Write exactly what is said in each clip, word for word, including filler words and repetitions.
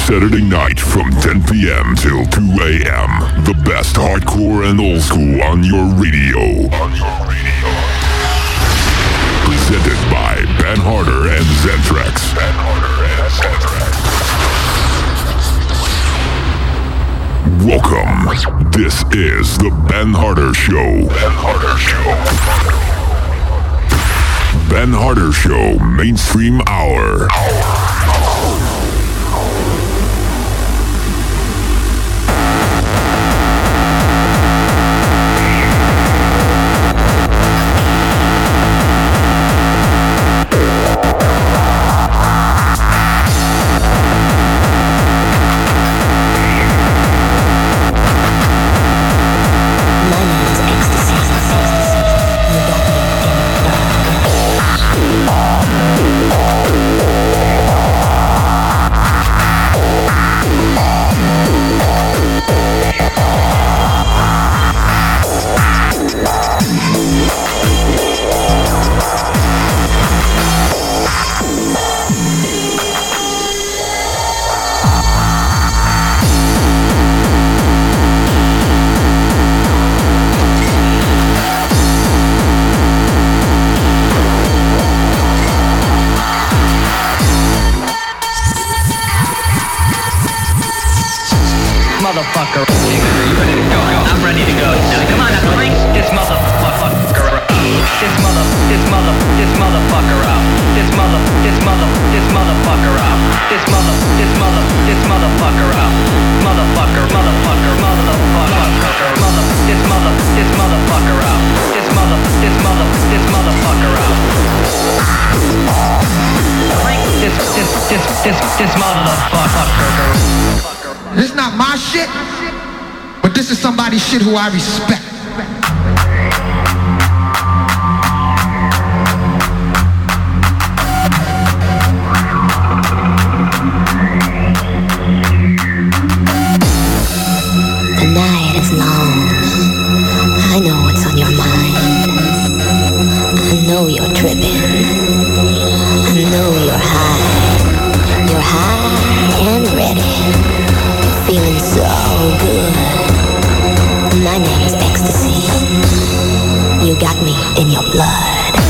Saturday night from ten p.m. till two a.m. The best hardcore and old school on your radio. On your radio. Presented by Ben Harder and Zentrax. Ben Harder and Zentrax. Welcome. This is the Ben Harder Show. Ben Harder Show. Ben Harder Show Mainstream Hour. Motherfucker. You ready to go? I'm ready to go. Now come on, now crank this motherfucker up. This mother, this mother, this motherfucker up. This mother, this mother, this motherfucker up. This mother, this mother, this motherfucker up. Motherfucker, motherfucker, motherfucker, mother, this mother, this motherfucker up. This mother, this mother, this motherfucker up. Crank this, this, this, this, this motherfucker. This is not my shit, but this is somebody's shit who I respect. The night is long. I know what's on your mind. I know you're tripping. I know you're high. You're high and ready. Feeling so good. My name is Ecstasy. You got me in your blood.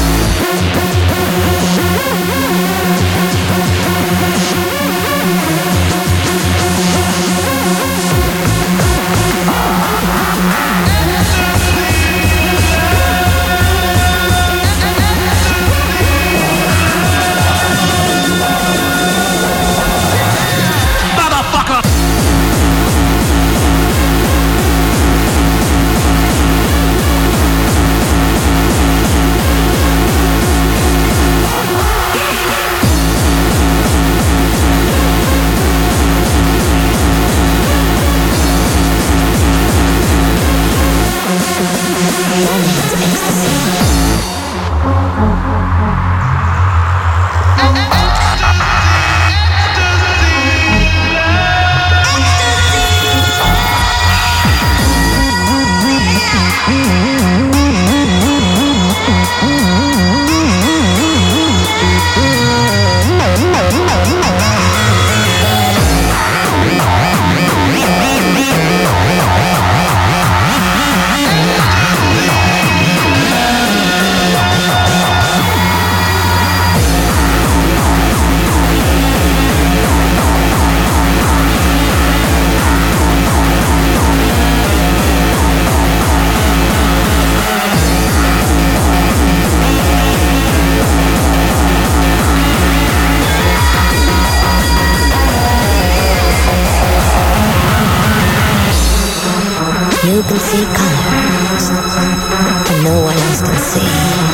You can see colors that no one else can see.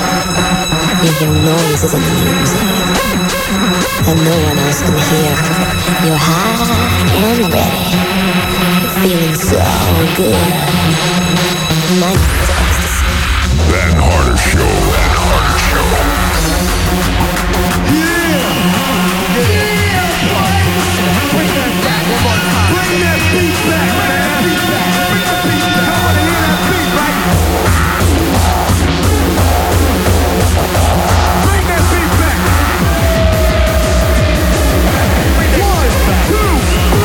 You hear noises in the music that no one else can hear. You're high and ready. You're feeling so good. My name is Ecstasy. Ben Harder Show. Ben Harder Show. Yeah! Yeah! Bring that back one more time. Bring that beat back, man. Beat back. Bring the beat back. I wanna hear that beat right now. Bring that beat back. One, two, three.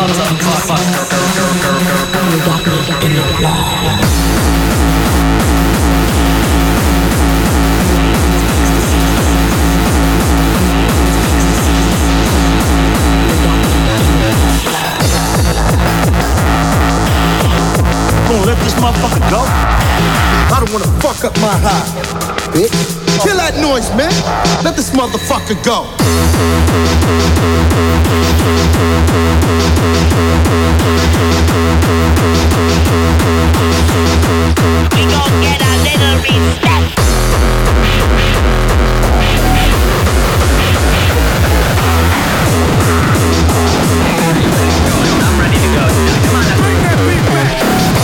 You got me in your blood. Gonna let this motherfucker go? I don't wanna fuck up my high, bitch. Kill that noise, man. Let this motherfucker go. We gon' get a little respect. I'm ready to go. Come on, bring that beat back.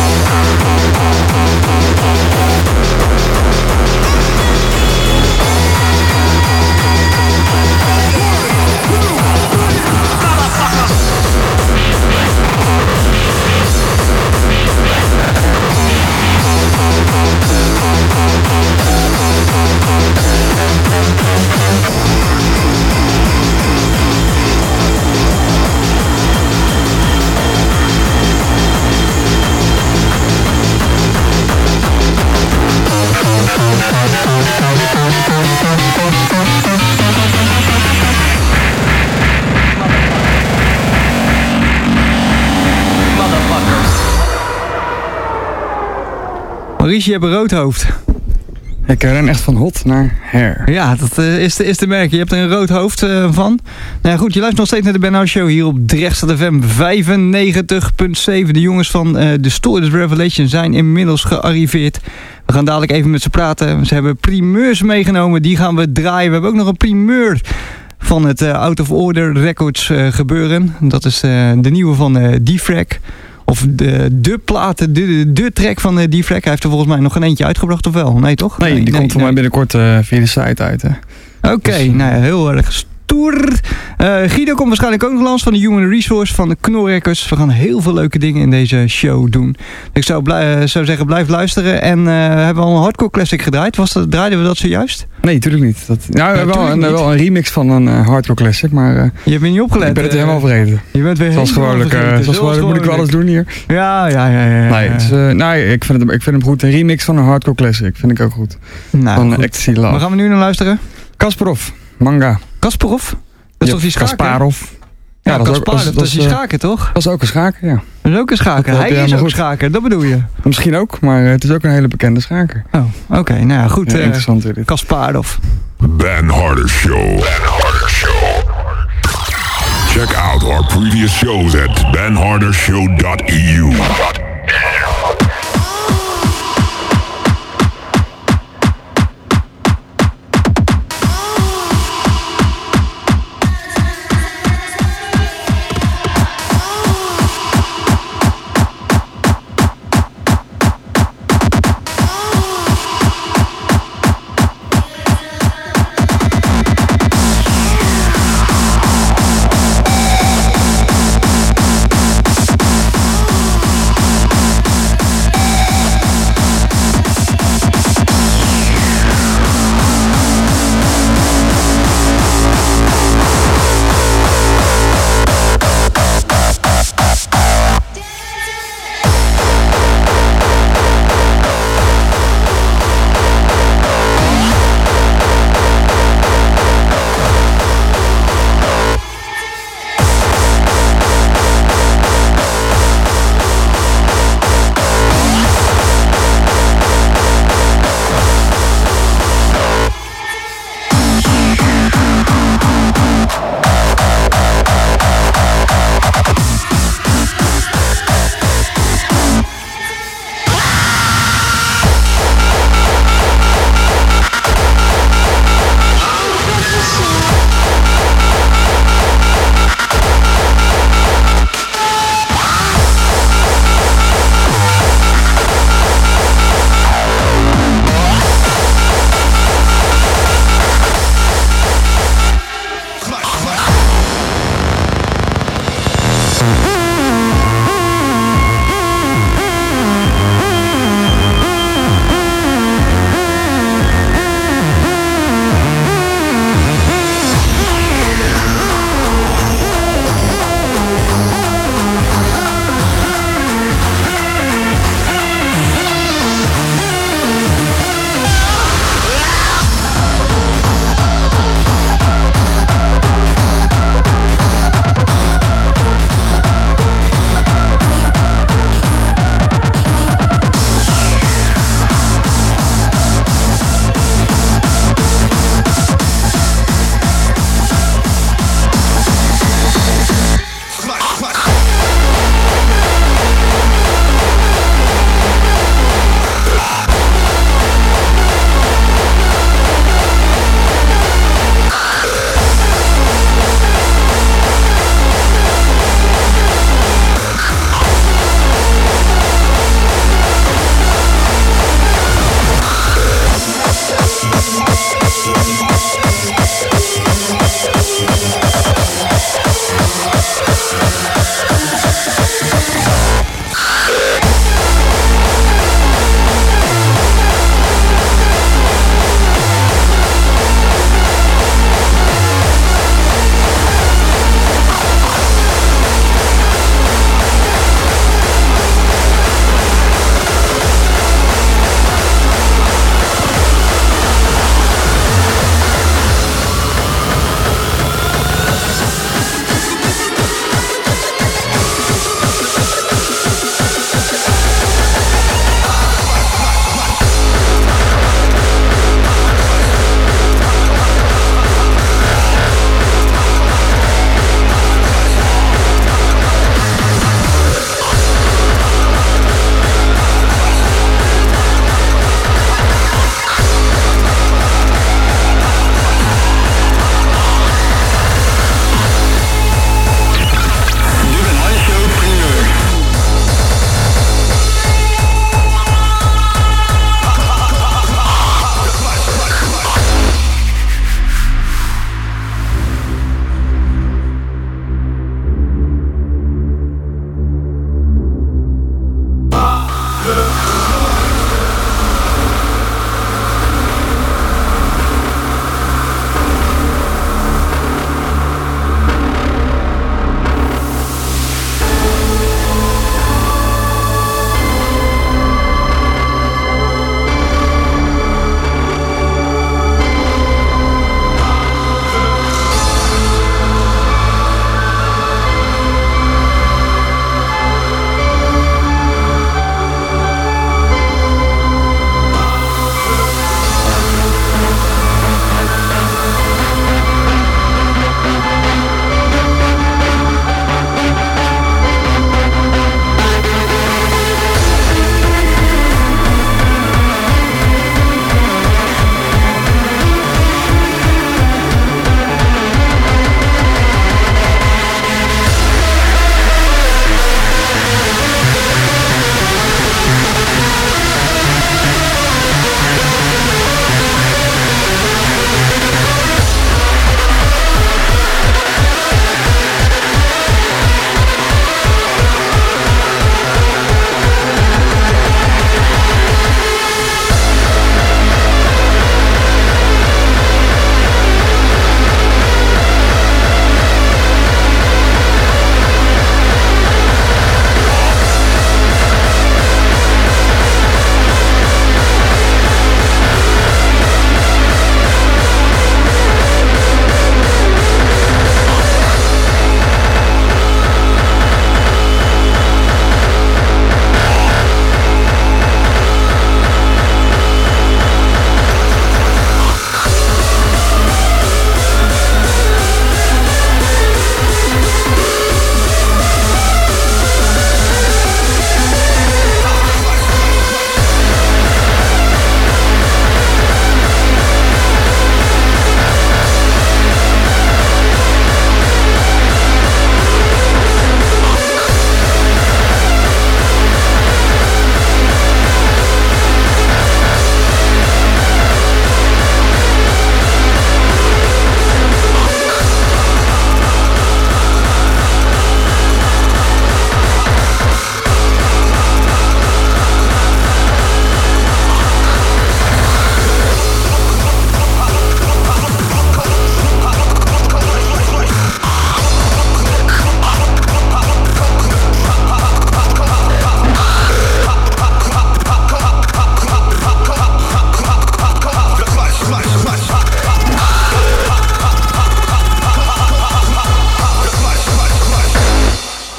Maurice, je hebt een rood hoofd. Ik ren echt van hot naar her. Ja, dat uh, is, te, is te merken. Je hebt er een rood hoofd uh, van. Nou ja, goed, je luistert nog steeds naar de Ben Hart Show hier op Drechtstad F M vijfennegentig komma zeven. De jongens van uh, The Stories Revelation zijn inmiddels gearriveerd. We gaan dadelijk even met ze praten. Ze hebben primeurs meegenomen, die gaan we draaien. We hebben ook nog een primeur van het uh, Out of Order Records uh, gebeuren. Dat is uh, de nieuwe van uh, D-Frack. Of de, de plaat, de, de, de track van uh, D-Frack. Hij heeft er volgens mij nog geen eentje uitgebracht, of wel? Nee, toch? Nee, die nee, komt nee, voor mij binnenkort uh, via de site uit. Oké, okay, dus, nou ja, heel erg stoer. Uh, Guido komt waarschijnlijk ook nog langs van de Human Resource, van de Knorr Records. We gaan heel veel leuke dingen in deze show doen. Ik zou, blij, uh, zou zeggen, blijf luisteren. En uh, hebben we al een hardcore classic gedraaid? Was dat, draaiden we dat zojuist? Nee, natuurlijk niet. Dat, nou, we hebben wel, een, niet. wel een remix van een uh, hardcore classic, maar... Uh, je hebt me niet opgelet. Ik ben het uh, helemaal vergeten. Je bent weer zoals gewoonlijk. Uh, zoals zoals gewoonlijk moet ik wel alles doen hier. Ja, ja, ja. ja, ja. Nee, het is, uh, nee ik, vind het, ik vind hem goed. Een remix van een hardcore classic vind ik ook goed. Nou, van Ecstasy Love. Waar gaan we nu naar luisteren? Kasparov, manga. Kasparov? Dat is toch die schaker? Kasparov. Ja, ja, dat, Kasparov, dat, dat is die schaker, toch? Dat is ook een schaker, ja. Dat is ook een schaker. Dat Hij is ook een schaker, dat bedoel je? Misschien ook, maar het is ook een hele bekende schaker. Oh, oké. Okay, nou ja, goed. Ja, uh, interessant weer dit. Kasparov. Ben Harder Show. Ben Harder Show. Check out our previous shows at ben harder show dot e u.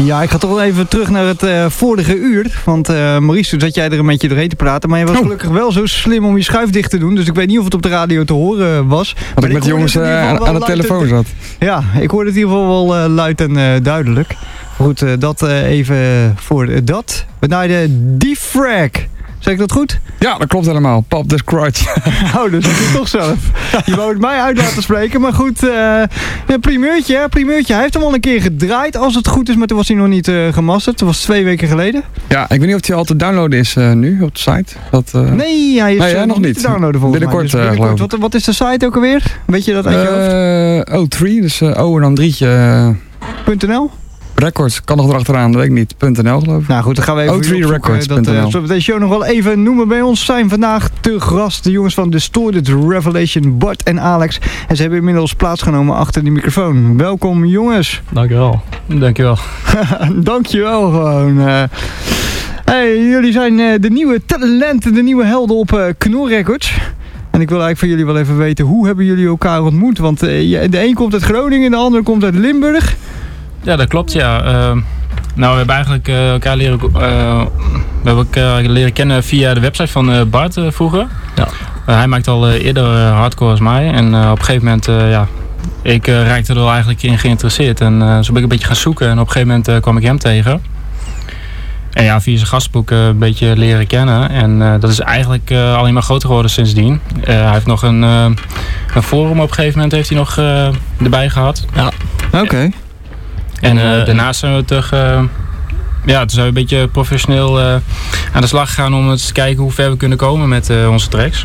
Ja, ik ga toch wel even terug naar het uh, vorige uur. Want uh, Maurice, toen zat jij er een beetje doorheen te praten. Maar je was oh. gelukkig wel zo slim om je schuif dicht te doen. Dus ik weet niet of het op de radio te horen was. Wat ik met de jongens uh, aan, aan de telefoon en, zat. Ja, ik hoorde het in ieder geval wel uh, luid en uh, duidelijk. Goed, uh, dat uh, even voor uh, dat. We naar de Defrag. Zeg ik dat goed? Ja, dat klopt helemaal. Pop the Scratch. Oh, dat is het toch zelf. Je wou het mij uit laten spreken, maar goed. Uh, een primeurtje, hè? primeurtje. Hij heeft hem al een keer gedraaid, als het goed is, maar toen was hij nog niet uh, gemasterd. Dat was twee weken geleden. Ja, ik weet niet of hij al te downloaden is uh, nu op de site. Dat, uh... Nee, hij is nee, ja, uh, nog niet te downloaden volgens binnenkort, mij. Dus binnenkort. Uh, wat, wat is de site ook alweer? Weet je dat uit je hoofd? Uh, O drie, dus uh, O en dan drietje. Uh... .nl? Records, kan nog erachteraan, dat weet ik niet. .nl geloof ik. Nou goed, dan gaan we even O drie records punt n l. dat uh, zullen we deze show nog wel even noemen. Bij ons zijn vandaag te gast de jongens van Distorted Revelation, Bart en Alex. En ze hebben inmiddels plaatsgenomen achter de microfoon. Welkom jongens. Dankjewel. Dankjewel. Dankjewel gewoon. Uh, hey, jullie zijn uh, de nieuwe talenten, de nieuwe helden op uh, Knor Records. En ik wil eigenlijk van jullie wel even weten, hoe hebben jullie elkaar ontmoet? Want uh, de een komt uit Groningen, de ander komt uit Limburg. Ja, dat klopt, ja. Uh, nou, we hebben eigenlijk uh, elkaar leren, uh, we hebben elkaar leren kennen via de website van uh, Bart uh, vroeger. Ja. Uh, hij maakte al uh, eerder uh, hardcore als mij. En uh, op een gegeven moment, uh, ja, ik uh, raakte er wel eigenlijk in geïnteresseerd. En uh, zo ben ik een beetje gaan zoeken. En op een gegeven moment uh, kwam ik hem tegen. En ja, via zijn gastboek uh, een beetje leren kennen. En uh, dat is eigenlijk uh, alleen maar groter geworden sindsdien. Uh, hij heeft nog een, uh, een forum op een gegeven moment heeft hij nog uh, erbij gehad. Ja, oké. Okay. En uh, daarnaast zijn we terug, uh, ja, toen zijn we een beetje professioneel uh, aan de slag gegaan om eens te kijken hoe ver we kunnen komen met uh, onze tracks.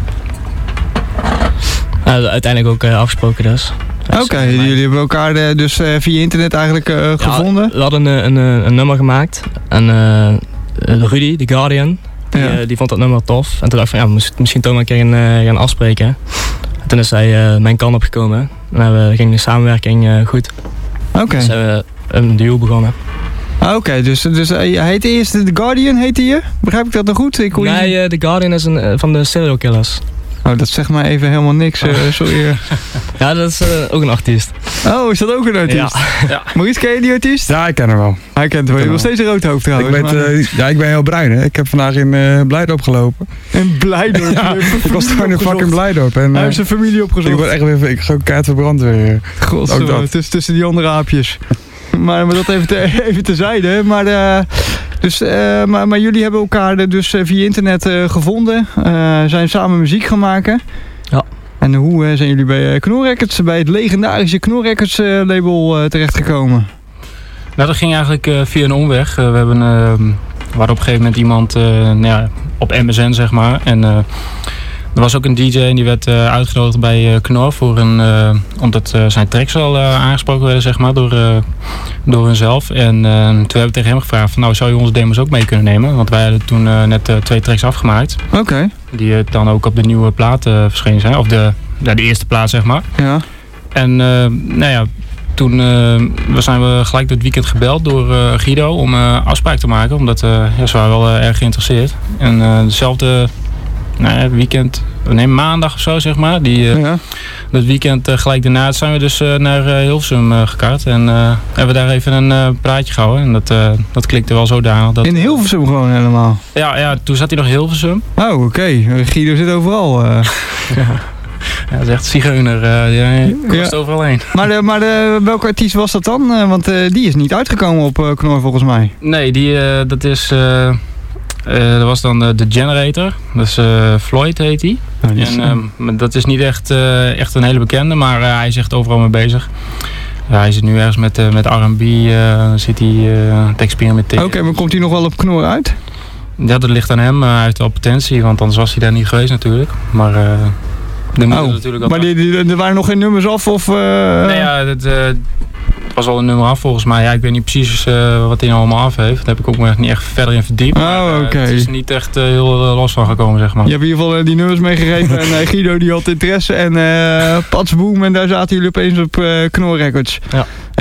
Nou, uiteindelijk ook uh, afgesproken dus. Oké, okay, jullie hebben elkaar uh, dus uh, via internet eigenlijk uh, ja, gevonden? We hadden een, een, een nummer gemaakt en uh, Rudy, The Guardian, die, ja. uh, die vond dat nummer tof. En toen dacht ik van ja, we misschien toch maar een keer gaan, uh, gaan afspreken. En toen is hij uh, mijn kant opgekomen en we gingen de samenwerking uh, goed. Oké. Okay. Dus hebben we een duo begonnen. Oké, okay, dus, dus hij heette eerst The Guardian, heette je? Begrijp ik dat nog goed? Ik nee, je... uh, The Guardian is een, uh, van de Serial Killers. Oh, dat zegt mij even helemaal niks. Uh, sorry. Ja, dat is uh, ook een artiest. Oh, is dat ook een artiest? Ja. ja. Maurice, ken je die artiest? Ja, ik ken hem wel. Hij kent hem wel. Je hebt nog steeds een rood hoofd trouwens. Ik ben, maar... uh, ja, ik ben heel bruin. Hè. Ik heb vandaag in uh, Blijdorp gelopen. In Blijdorp? Ja, ik was gewoon in fucking Blijdorp. En, uh, hij heeft zijn familie opgezocht. Ik word echt weer, ik ga ook kaart verbrand weer. God, tussen, tussen die andere aapjes. Maar, maar dat even, te, even tezijde. Maar, uh, dus, uh, maar, maar jullie hebben elkaar dus via internet uh, gevonden. Uh, zijn samen muziek gaan maken. Ja. En hoe uh, zijn jullie bij uh, Knor Records, bij het legendarische Knor Records uh, label uh, terechtgekomen? Nou, dat ging eigenlijk uh, via een omweg. Uh, we hebben uh, we hadden op een gegeven moment iemand uh, nou ja, op M S N zeg maar. En uh, er was ook een D J en die werd uh, uitgenodigd bij uh, Knor voor een, uh, omdat uh, zijn tracks al uh, aangesproken werden zeg maar, door, uh, door hunzelf. En uh, toen hebben we tegen hem gevraagd van nou zou je onze demos ook mee kunnen nemen? Want wij hadden toen uh, net uh, twee tracks afgemaakt. Oké. Okay. Die uh, dan ook op de nieuwe plaat uh, verschenen zijn. Of de, ja, de eerste plaat zeg maar. Ja. En uh, nou ja, toen uh, zijn we gelijk dit weekend gebeld door uh, Guido om uh, afspraak te maken. Omdat uh, ja, ze waren wel uh, erg geïnteresseerd. En uh, dezelfde nou ja, weekend, nee maandag of zo zeg maar. Die, uh, ja. Dat weekend uh, gelijk daarna zijn we dus uh, naar uh, Hilversum uh, gekaart. En uh, hebben we daar even een uh, praatje gehouden. En dat, uh, dat klikte wel zodanig. Dat, in Hilversum gewoon helemaal? Ja, ja, toen zat hij nog in Hilversum. Oh, oké. Okay. Guido zit overal. Uh. ja. Ja, dat is echt zigeuner. Uh, die kost ja. overal heen. Maar, de, maar de, welke artiest was dat dan? Uh, want uh, die is niet uitgekomen op uh, Knor volgens mij. Nee, die, uh, dat is... Uh, Uh, dat was dan de, de Generator. Dus uh, Floyd heet hij. Oh, en uh, dat is niet echt, uh, echt een hele bekende, maar uh, hij is echt overal mee bezig. Ja, hij zit nu ergens met, uh, met R en B, uh, zit hij uh, te experimenteren. Oké, okay, maar komt hij nog wel op Knor uit? Ja, dat ligt aan hem. Uh, hij heeft wel potentie, want anders was hij daar niet geweest natuurlijk. Maar... Uh, de oh, natuurlijk maar die, die, er waren nog geen nummers af? Of, uh... Nee, ja, het uh, was al een nummer af volgens mij. Ja, ik weet niet precies uh, wat hij nou allemaal af heeft. Daar heb ik ook nog niet echt verder in verdiept. Oh, oké. Okay. Uh, het is niet echt uh, heel uh, los van gekomen, zeg maar. Je hebt in ieder geval uh, die nummers meegegeven. En uh, Guido die had interesse. En uh, Patsboom. En daar zaten jullie opeens op uh, Knor Records. Ja.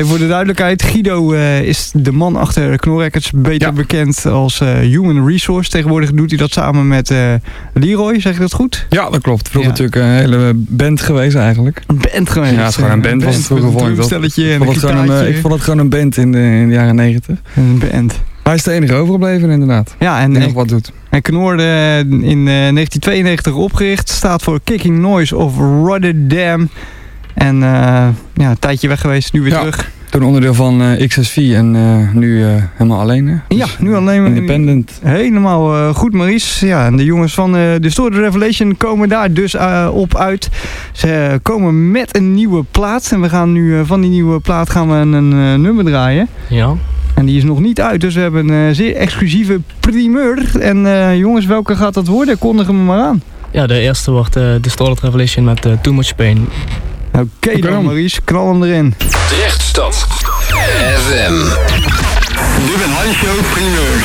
Hey, voor de duidelijkheid, Guido uh, is de man achter Knor Records, beter ja. bekend als uh, Human Resource. Tegenwoordig doet hij dat samen met uh, Leroy, zeg ik dat goed? Ja, dat klopt. Vroeger ja. natuurlijk een hele band geweest eigenlijk. Een band geweest? Ja, het is gewoon een band, band was het vroeger vond ik dat. Ik vond, het gewoon een, ik vond het gewoon een band in de, in de jaren negentig. Een band. Hij is de enige overgebleven inderdaad. Ja, en, die en nog wat doet. En Knor uh, in uh, negentien tweeënnegentig opgericht, staat voor Kicking Noise of Rotterdam. En uh, ja, een tijdje weg geweest, nu weer ja. terug. Toen onderdeel van uh, X S V en uh, nu uh, helemaal alleen. Hè? Dus ja, nu alleen. Independent. Helemaal uh, goed, Maurice. Ja, en de jongens van uh, Distorted Revelation komen daar dus uh, op uit. Ze uh, komen met een nieuwe plaat. En we gaan nu uh, van die nieuwe plaat gaan we een, een uh, nummer draaien. Ja. En die is nog niet uit, dus we hebben een uh, zeer exclusieve primeur. En uh, jongens, welke gaat dat worden? Kondig hem maar aan. Ja, de eerste wordt uh, Distorted Revelation met uh, Too Much Pain. Oké okay, okay, dan Maurice, knal hem erin. Drechtstad F M. Nu ben Handshow primeur.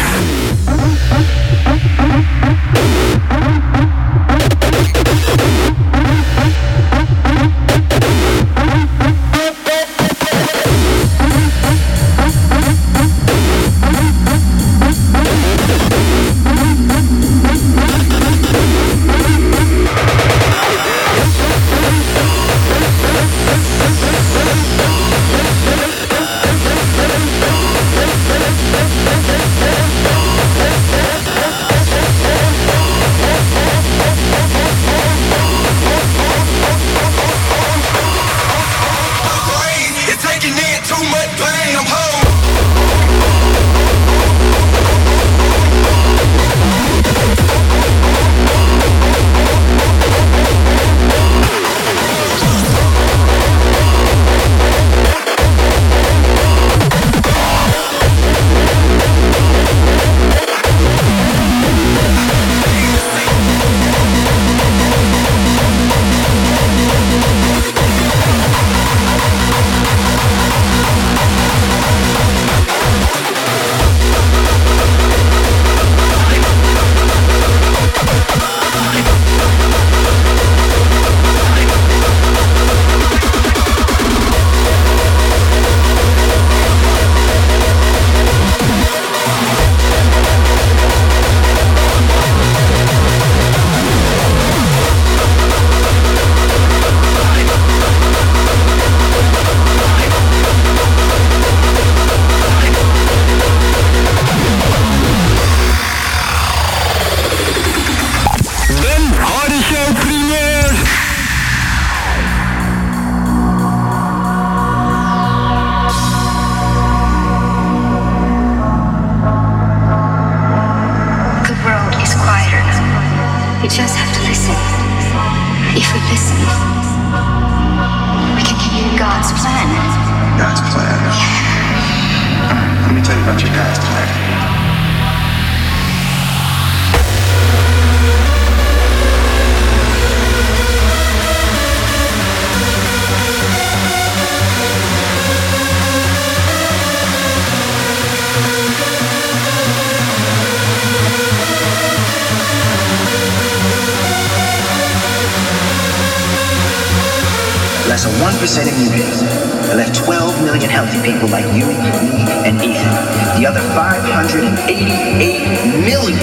Less than one percent of mutants. It left twelve million healthy people like you, me, and Ethan. The other five hundred eighty-eight million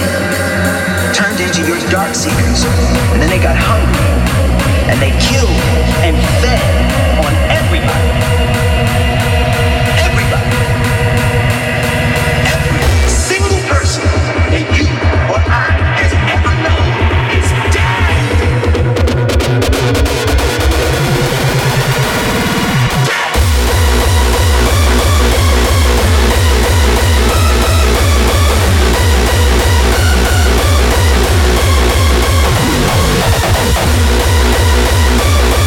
turned into your dark seekers. And then they got hungry. And they killed and fed on everybody. Everybody. Every single person that you or I has ever known is dead. We'll be right back.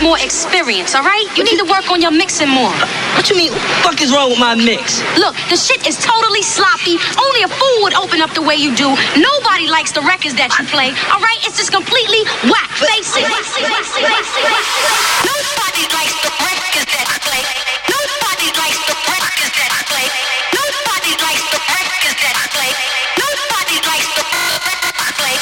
more experience, alright? You need to work on your mixing more. What you mean? What the fuck is wrong with my mix? Look, the shit is totally sloppy. Only a fool would open up the way you do. Nobody likes the records that you play, alright? It's just completely whack. Face it. Nobody likes the records that I play. Nobody likes the records that I play. Nobody likes the records that I play. Nobody likes the records I play.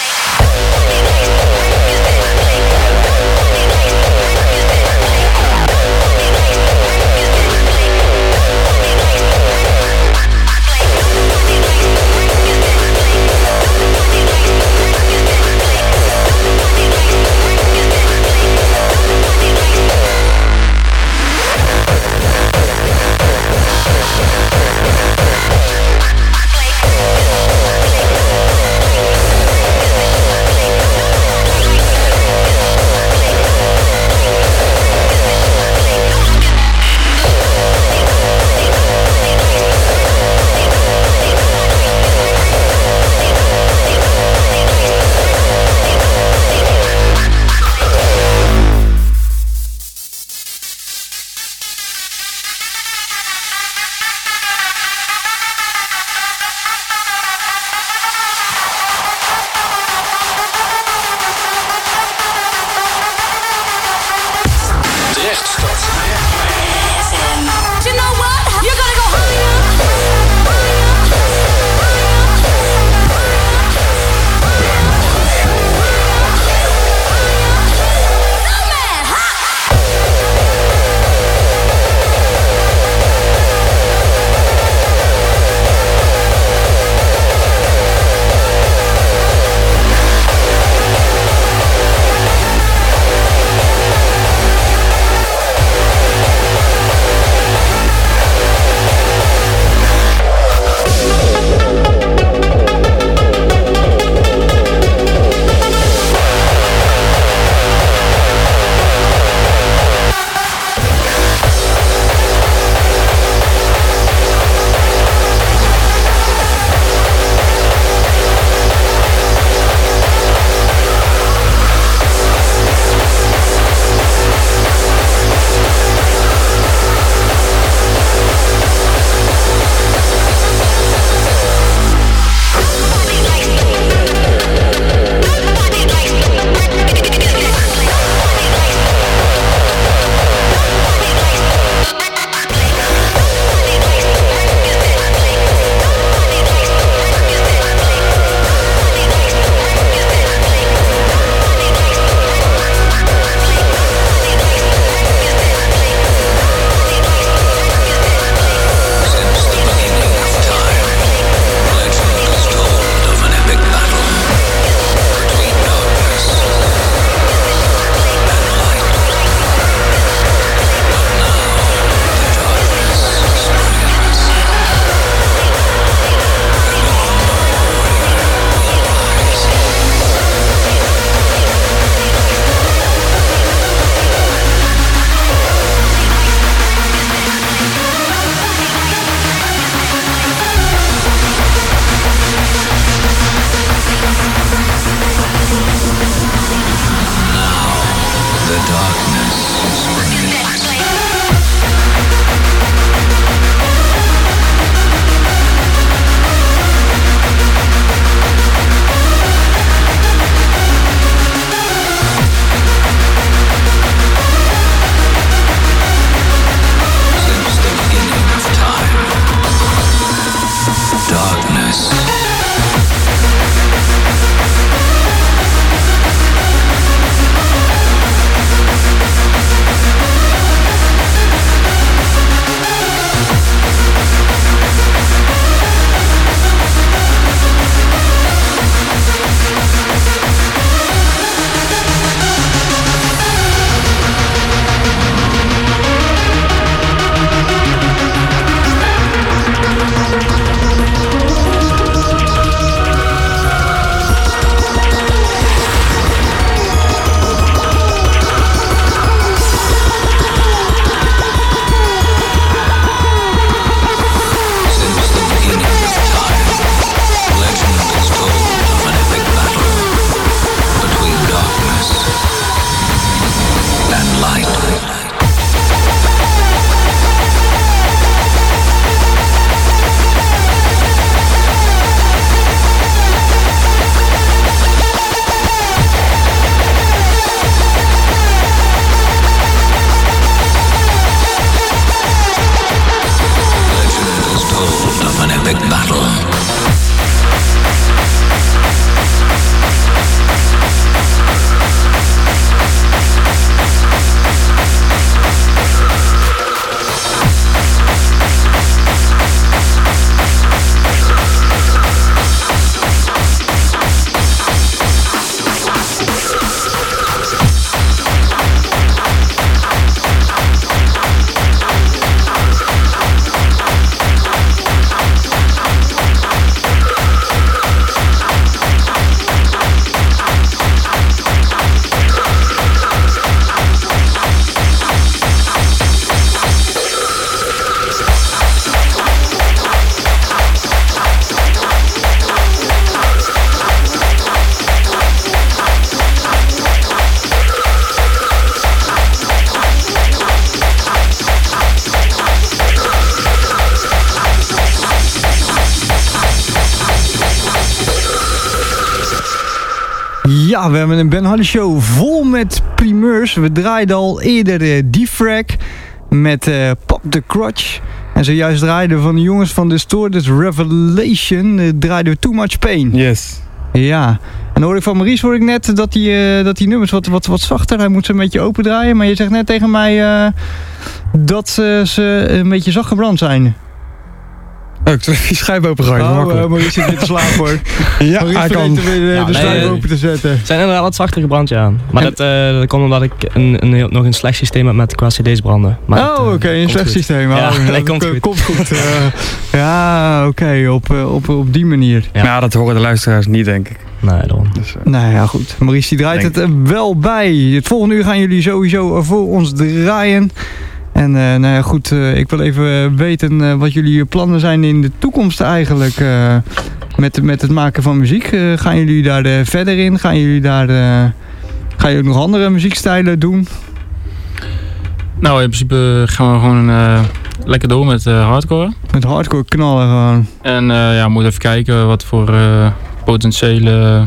Ja, we hebben een Ben Harder Show vol met primeurs. We draaiden al eerder uh, D-Frag met uh, Pop the Crutch. En zojuist draaiden we van de jongens van Distorted Revelation uh, draaiden we Too Much Pain. Yes. Ja. En dan hoorde ik van Maurice hoorde ik net dat die, uh, dat die nummers wat, wat, wat zachter, hij moet ze een beetje open draaien. Maar je zegt net tegen mij uh, dat uh, ze een beetje zacht gebrand zijn. Oh, ik zal even die schijf opengooien. Oh, uh, Maurice zit weer te slapen hoor. Ja, Maurice hij kan. weer de, Ja, de nee, schijf uh, open te zetten. Ze zijn inderdaad wat zachter gebrand, ja. Maar dat, uh, dat komt omdat ik een, een, heel- nog een slecht systeem heb met qua cd's branden. Maar oh, dat, uh, oké, okay, een komt slecht goed. systeem. Ja, Oh, nee, dat komt goed. Komt goed. Uh, ja, oké, okay, op, uh, op, op die manier. Ja. ja, dat horen de luisteraars niet, denk ik. Nee, daarom. Dus, uh, Nou ja, goed. Maurice die draait Denk. het er wel bij. Het volgende uur gaan jullie sowieso voor ons draaien. En uh, nou ja, goed, uh, ik wil even weten uh, wat jullie plannen zijn in de toekomst eigenlijk. Uh, met, met het maken van muziek. Uh, gaan jullie daar uh, verder in? Gaan jullie daar uh, gaan jullie ook nog andere muziekstijlen doen? Nou, in principe gaan we gewoon uh, lekker door met uh, hardcore. Met hardcore knallen gewoon. En uh, ja, we moeten even kijken wat voor uh, potentiële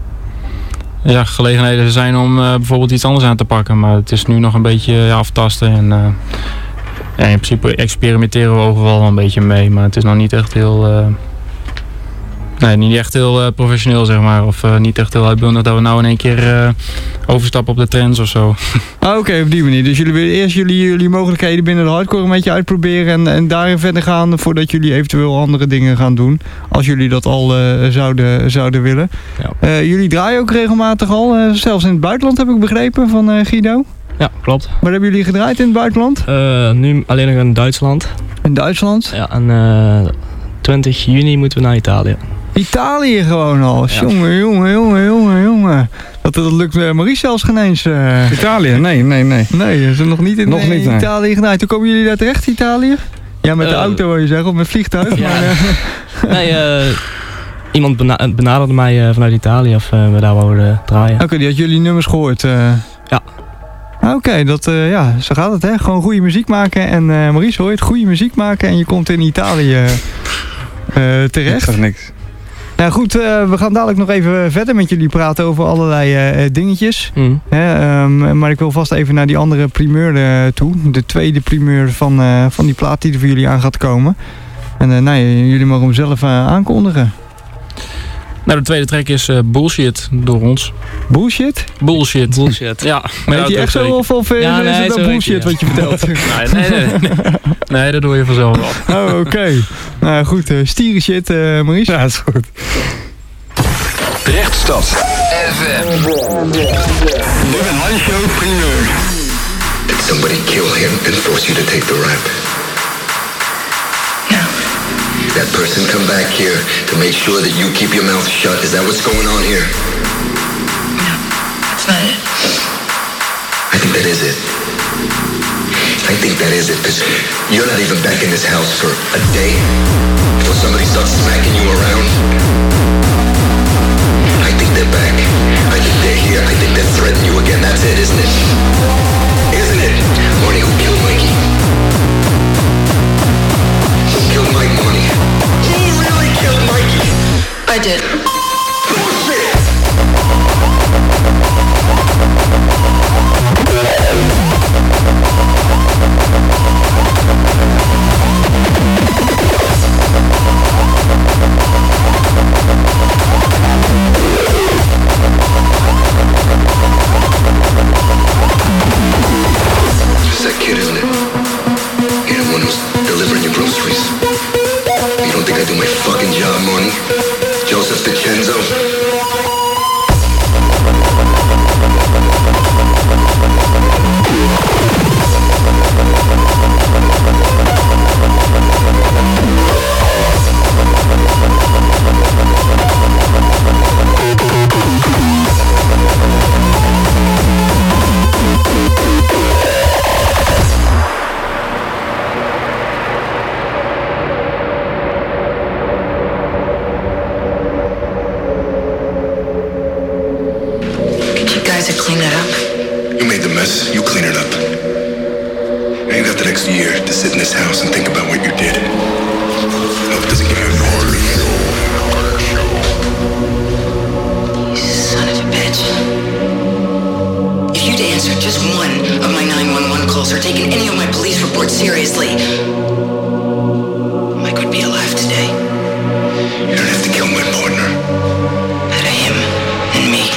ja, gelegenheden er zijn om uh, bijvoorbeeld iets anders aan te pakken. Maar het is nu nog een beetje ja, aftasten. En uh, ja, in principe experimenteren we overal wel een beetje mee. Maar het is nog niet echt heel... Uh, nee, niet echt heel uh, professioneel, zeg maar. Of uh, niet echt heel uitbundig dat we nou in één keer uh, overstappen op de trends of zo. Ah, oké, okay, op die manier. Dus jullie willen eerst jullie, jullie mogelijkheden binnen de hardcore een beetje uitproberen en, en daarin verder gaan voordat jullie eventueel andere dingen gaan doen. Als jullie dat al uh, zouden, zouden willen. Ja. Uh, jullie draaien ook regelmatig al, uh, zelfs in het buitenland heb ik begrepen van uh, Guido. Ja, klopt. Waar hebben jullie gedraaid in het buitenland? Uh, nu alleen nog in Duitsland. In Duitsland? Ja, en uh, twintig juni moeten we naar Italië. Italië gewoon al. Ja. Jongen, jongen, jongen, jongen, jongen. Dat, dat lukt uh, Maurice zelfs geen eens. Uh... Italië? Nee, nee, nee. Nee, ze zijn nog niet in nog uh, niet, nee. Italië gedraaid. Hoe komen jullie daar terecht, Italië? Ja, met de Uh, auto wil je zeggen, of met vliegtuig. Ja. Maar, uh... Nee, uh, iemand bena- benaderde mij uh, vanuit Italië of uh, we daar wouden draaien. Oké, okay, die had jullie nummers gehoord. Uh... Ja. Oké, okay, dat uh, ja, zo gaat het hè. Gewoon goede muziek maken. En uh, Maurice hoor je het, goede muziek maken en je komt in Italië uh, terecht. Ik zeg niks. Nou goed, uh, we gaan dadelijk nog even verder met jullie praten over allerlei uh, dingetjes. Mm. Hè, um, maar ik wil vast even naar die andere primeur uh, toe. De tweede primeur van, uh, van die plaat die er voor jullie aan gaat komen. En uh, nou, jullie mogen hem zelf uh, aankondigen. Nou, de tweede track is uh, Bullshit door ons. Bullshit? Bullshit. Bullshit. Ja. Maar heet die echt zo of, of ja, is nee, het zo wel heet bullshit die, ja. wat je vertelt? nee, nee, nee, nee. Nee, dat doe je vanzelf wel. Oh, oké. Okay. Nou goed, uh, stieren shit, uh, Maurice. Ja, is goed. Rechtstad F M. De Ben Harder Show primeur. Did somebody kill him and force you to take the rap? No. That person come back here to make sure that you keep your mouth shut. Is that what's going on here? No, that's not it. I think that is it. I think that is it, because you're not even back in this house for a day before somebody starts smacking you around. I think they're back. I think they're here. I think they're threatening you again. That's it, isn't it? Isn't it? Marty, who killed Mikey? Who killed Mike, Marty? Who really killed Mikey? I did. Bullshit! Just that kid, isn't it? You're the one who's delivering your groceries. You don't think I do my fucking job, Marty? Joseph DiCenzo? Could you guys have cleaned that up? You made the mess, you clean it up. Now you got the next year to sit in this house and think about what you did. Hope it doesn't get any harder. You son of a bitch. just one of my nine one one calls or taken any of my police reports seriously, I could be alive today. You don't have to kill my partner. Out of him and me.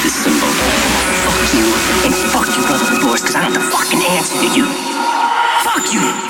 this symbol. Fuck you, and fuck your brother Boris, cause I don't have to fucking answer to you. Fuck you!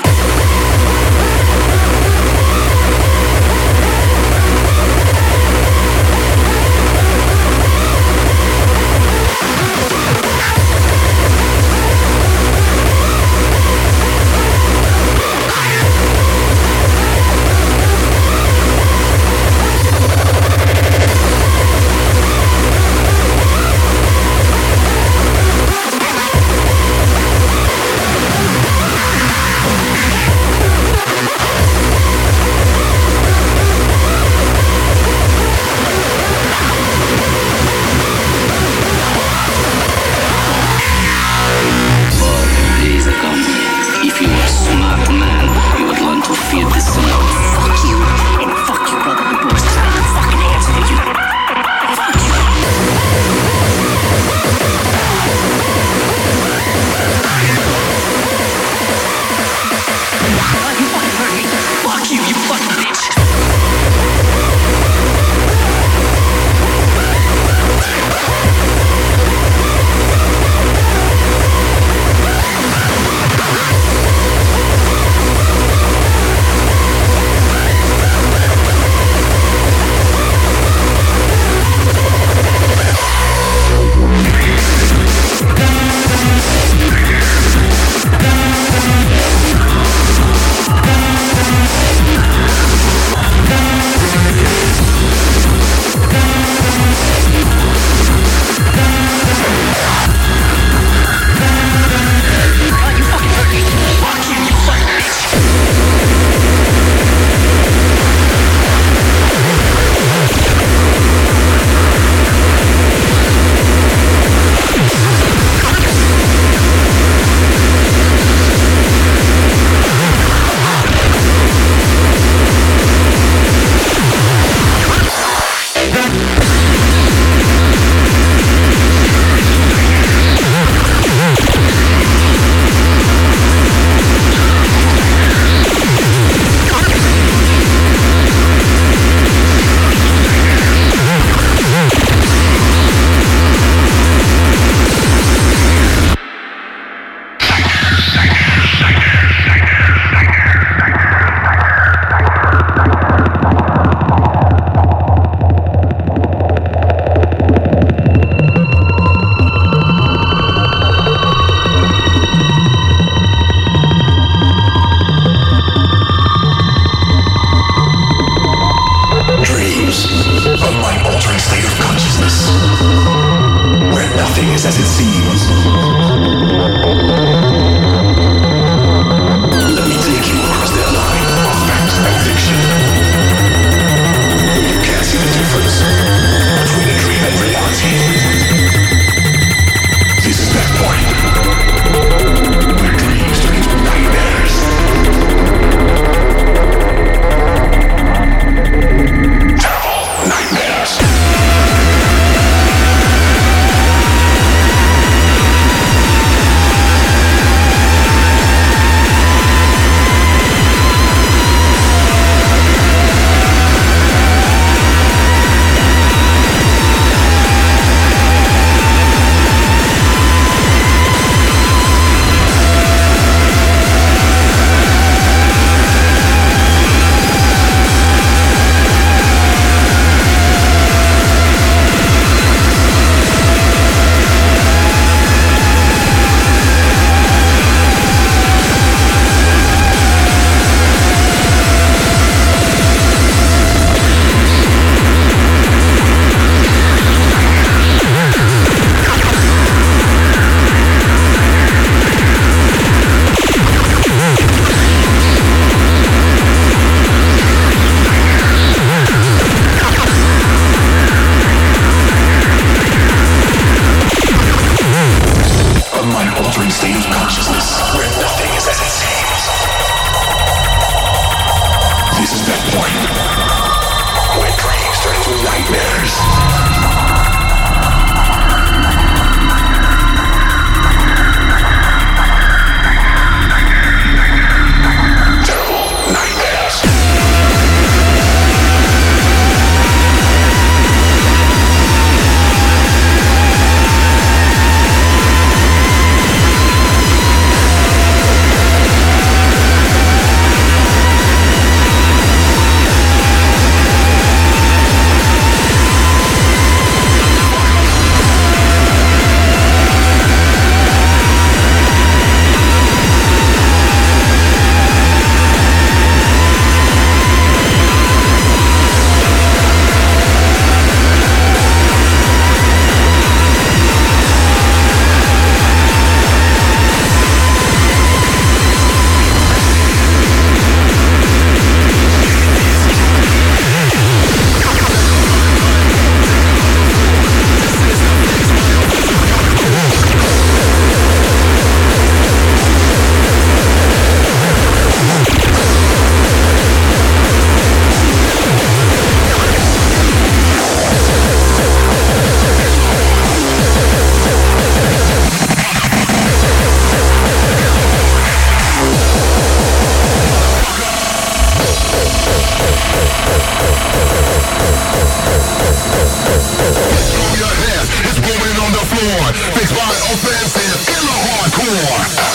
Fixed by offensive in the hardcore.